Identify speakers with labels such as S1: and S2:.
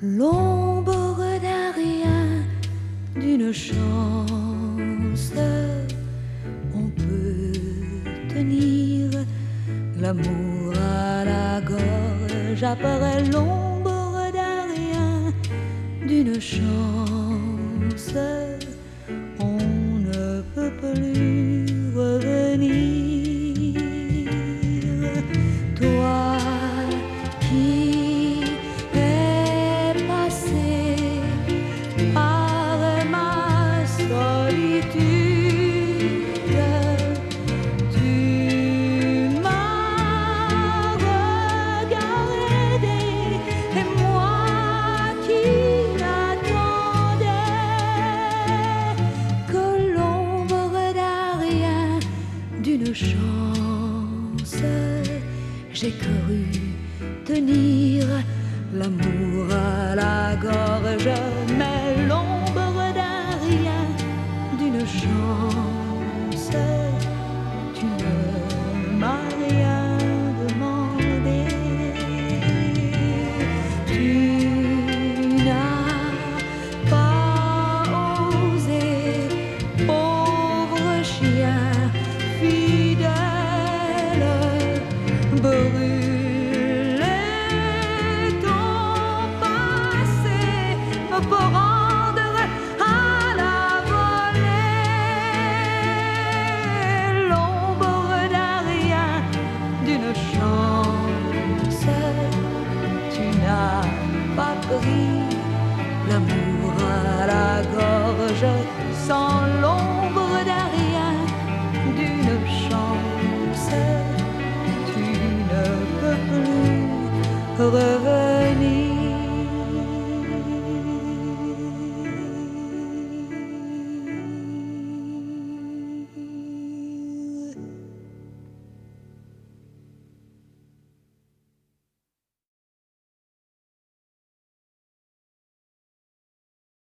S1: l'ombre d'un rien, d'une chance. On peut tenir l'amour à la gorge après l'ombre d'un rien, d'une chance. On ne peut plus revenir. Toi qui es passé par ma solitude, tu m'as regardé, et moi qui n'attendais que l'ombre d'un rien, d'une chance. J'ai cru tenir l'amour à la gorge, mais l'ombre d'un rien, d'une chance. Tu ne m'as rien demandé. Tu n'as pas osé, pauvre chien fidèle, brûler ton passé pour rendre à la volée l'ombre d'un rien, d'une chance. Tu n'as pas pris l'amour à la gorge sans l'ombre d'un rien, d'une chance. Tu ne peux plus revenir.